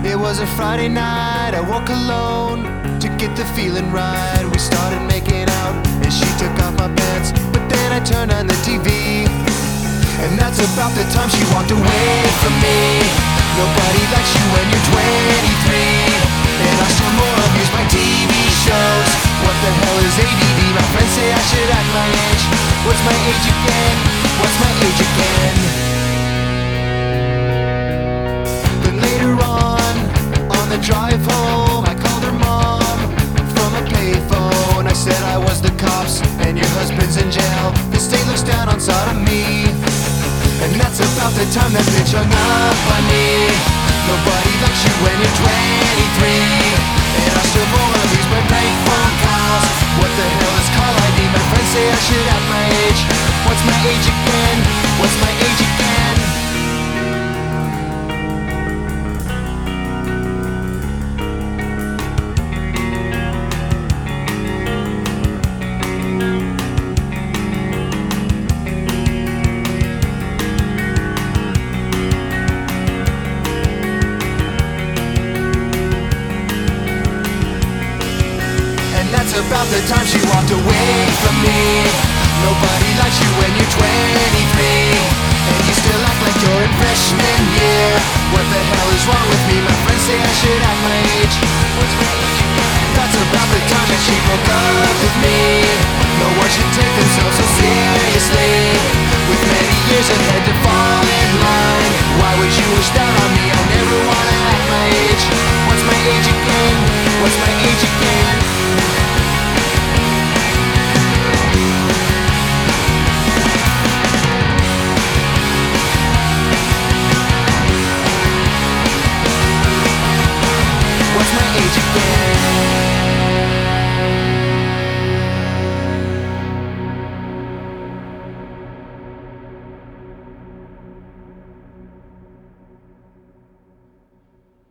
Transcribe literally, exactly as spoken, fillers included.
It was a Friday night, I woke alone to get the feeling right. We started making out and she took off my pants, but then I turned on the T V, and that's about the time she walked away from me. Nobody likes you when you're twenty-three, and I still more abuse my T V shows. What the hell is A D D? My friends say I should act my age. What's my age again? What's my age again? Then later on, on the drive home, I called her mom from a payphone. I said I was the cops and your husband's in jail. The state looks down on sodomy, and that's about the time that bitch hung up on me. Nobody likes you when you're twenty-three, and I still won't abuse my bank phone calls. What the hell is call I D? My friends say I should act my age. What's my age again? What's my age again? About the time she walked away from me. Nobody likes you when you're twenty-three, and you still act like you're in freshman year. What the hell is wrong with me? My friends say I should act my age. What's my age again? That's about the time that she broke up with me. No one should take themselves so seriously, with many years ahead to fall in line. Why would you wish down on me? I never wanna act my age. What's my age again? What's my age again?